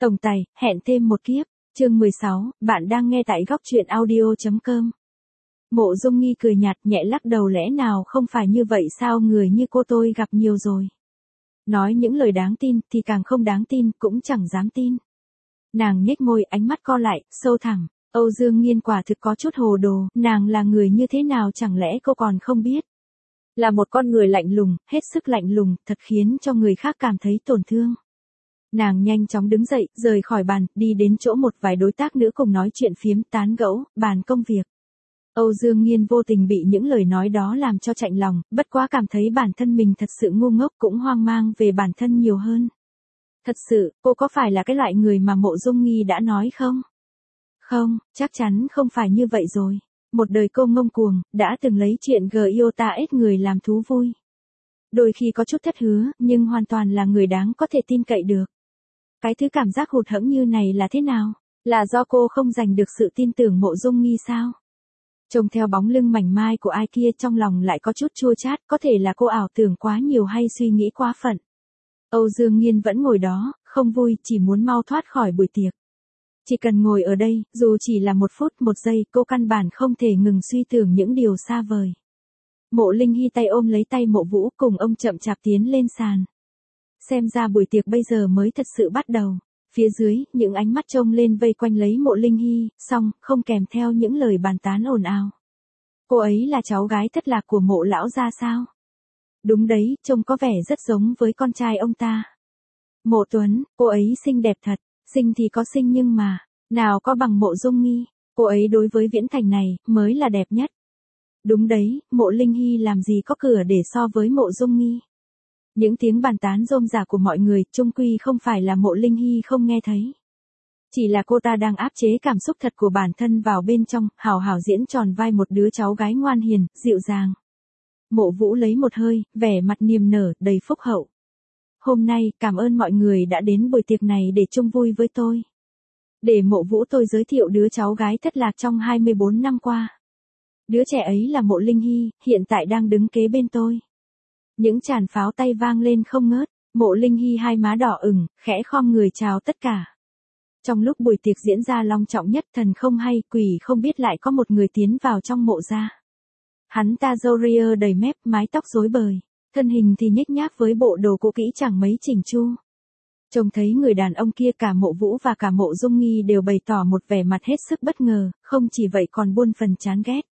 Tổng tài, hẹn thêm một kiếp. Chương 16, bạn đang nghe tại góc truyện audio.com. Mộ Dung Nghi cười nhạt nhẹ lắc đầu, lẽ nào không phải như vậy sao, người như cô tôi gặp nhiều rồi. Nói những lời đáng tin thì càng không đáng tin, cũng chẳng dám tin. Nàng nhếch môi, ánh mắt co lại, sâu thẳm. Âu Dương Nghiên quả thực có chút hồ đồ, nàng là người như thế nào chẳng lẽ cô còn không biết. Là một con người lạnh lùng, hết sức lạnh lùng, thật khiến cho người khác cảm thấy tổn thương. Nàng nhanh chóng đứng dậy, rời khỏi bàn, đi đến chỗ một vài đối tác nữ cùng nói chuyện phiếm, tán gẫu, bàn công việc. Âu Dương Nghiên vô tình bị những lời nói đó làm cho chạnh lòng, bất quá cảm thấy bản thân mình thật sự ngu ngốc, cũng hoang mang về bản thân nhiều hơn. Thật sự, cô có phải là cái loại người mà Mộ Dung Nghi đã nói không? Không, chắc chắn không phải như vậy rồi. Một đời cô ngông cuồng, đã từng lấy chuyện Giota ết người làm thú vui. Đôi khi có chút thất hứa, nhưng hoàn toàn là người đáng có thể tin cậy được. Cái thứ cảm giác hụt hẫng như này là thế nào? Là do cô không giành được sự tin tưởng Mộ Dung Nghi sao? Trông theo bóng lưng mảnh mai của ai kia trong lòng lại có chút chua chát, có thể là cô ảo tưởng quá nhiều hay suy nghĩ quá phận. Âu Dương Nghiên vẫn ngồi đó, không vui, chỉ muốn mau thoát khỏi buổi tiệc. Chỉ cần ngồi ở đây, dù chỉ là 1 phút 1 giây, cô căn bản không thể ngừng suy tưởng những điều xa vời. Mộ Linh Hy tay ôm lấy tay Mộ Vũ, cùng ông chậm chạp tiến lên sàn. Xem ra buổi tiệc bây giờ mới thật sự bắt đầu. Phía dưới, những ánh mắt trông lên vây quanh lấy Mộ Linh Hy, song không kèm theo những lời bàn tán ồn ào. Cô ấy là cháu gái thất lạc của Mộ lão gia sao? Đúng đấy, trông có vẻ rất giống với con trai ông ta. Mộ Tuấn, cô ấy xinh đẹp thật, xinh thì có xinh nhưng mà, nào có bằng Mộ Dung Nghi, cô ấy đối với Viễn Thành này, mới là đẹp nhất. Đúng đấy, Mộ Linh Hy làm gì có cửa để so với Mộ Dung Nghi. Những tiếng bàn tán rôm rả của mọi người, chung quy không phải là Mộ Linh Hy không nghe thấy. Chỉ là cô ta đang áp chế cảm xúc thật của bản thân vào bên trong, hào hào diễn tròn vai một đứa cháu gái ngoan hiền, dịu dàng. Mộ Vũ lấy một hơi, vẻ mặt niềm nở, đầy phúc hậu. Hôm nay, cảm ơn mọi người đã đến buổi tiệc này để chung vui với tôi. Để Mộ Vũ tôi giới thiệu đứa cháu gái thất lạc trong 24 năm qua. Đứa trẻ ấy là Mộ Linh Hy, hiện tại đang đứng kế bên tôi. Những tràng pháo tay vang lên không ngớt, Mộ Linh Hy hai má đỏ ửng, khẽ khom người chào tất cả. Trong lúc buổi tiệc diễn ra long trọng nhất, thần không hay, quỷ không biết lại có một người tiến vào trong mộ gia. Hắn ta râu ria đầy mép, mái tóc rối bời, thân hình thì nhếch nhác với bộ đồ cũ kỹ chẳng mấy chỉnh chu. Trông thấy người đàn ông kia, cả Mộ Vũ và cả Mộ Dung Nghi đều bày tỏ một vẻ mặt hết sức bất ngờ, không chỉ vậy còn buôn phần chán ghét.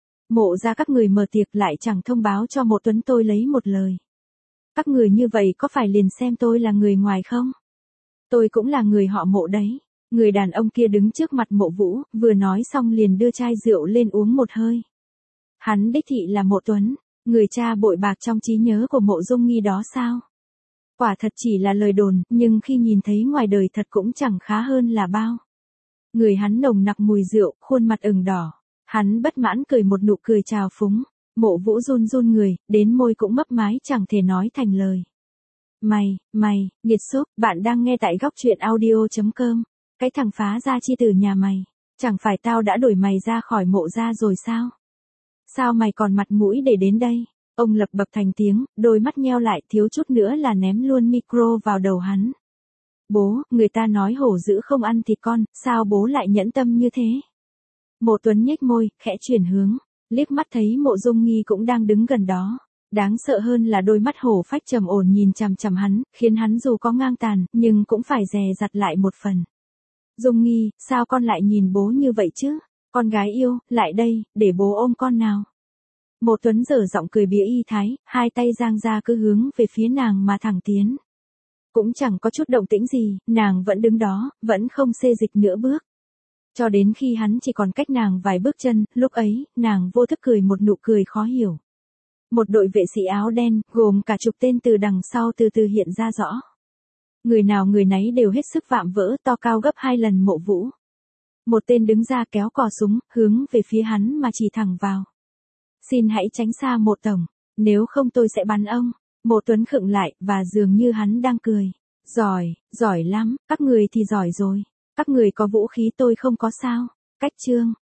Mộ ra các người mở tiệc lại chẳng thông báo cho Mộ Tuấn tôi lấy một lời. Các người như vậy có phải liền xem tôi là người ngoài không? Tôi cũng là người họ Mộ đấy. Người đàn ông kia đứng trước mặt Mộ Vũ, vừa nói xong liền đưa chai rượu lên uống một hơi. Hắn đích thị là Mộ Tuấn, người cha bội bạc trong trí nhớ của Mộ Dung Nghi đó sao? Quả thật chỉ là lời đồn, nhưng khi nhìn thấy ngoài đời thật cũng chẳng khá hơn là bao. Người hắn nồng nặc mùi rượu, khuôn mặt ửng đỏ. Hắn bất mãn cười một nụ cười trào phúng. Mộ Vũ run run người, đến môi cũng mấp mái chẳng thể nói thành lời. Mày, nghiệt xúc, bạn đang nghe tại góc truyện audio.com. Cái thằng phá gia chi tử nhà mày. Chẳng phải tao đã đuổi mày ra khỏi Mộ gia rồi sao? Sao mày còn mặt mũi để đến đây? Ông lập bập thành tiếng, đôi mắt nheo lại, thiếu chút nữa là ném luôn micro vào đầu hắn. Bố, người ta nói hổ dữ không ăn thịt con, sao bố lại nhẫn tâm như thế? Mộ Tuấn nhếch môi, khẽ chuyển hướng, liếc mắt thấy Mộ Dung Nghi cũng đang đứng gần đó. Đáng sợ hơn là đôi mắt hổ phách trầm ổn nhìn chằm chằm hắn, khiến hắn dù có ngang tàn, nhưng cũng phải dè dặt lại một phần. Dung Nghi, sao con lại nhìn bố như vậy chứ? Con gái yêu, lại đây, để bố ôm con nào. Mộ Tuấn dở giọng cười bía y thái, hai tay giang ra cứ hướng về phía nàng mà thẳng tiến. Cũng chẳng có chút động tĩnh gì, nàng vẫn đứng đó, vẫn không xê dịch nửa bước. Cho đến khi hắn chỉ còn cách nàng vài bước chân, lúc ấy, nàng vô thức cười một nụ cười khó hiểu. Một đội vệ sĩ áo đen, gồm cả chục tên từ đằng sau từ từ hiện ra rõ. Người nào người nấy đều hết sức vạm vỡ, to cao gấp 2 lần Mộ Vũ. Một tên đứng ra kéo cò súng, hướng về phía hắn mà chỉ thẳng vào. Xin hãy tránh xa Mộ tổng, nếu không tôi sẽ bắn ông. Mộ Tuấn khựng lại, và dường như hắn đang cười. Giỏi lắm, các người thì giỏi rồi. Các người có vũ khí tôi không có sao. Cách chương.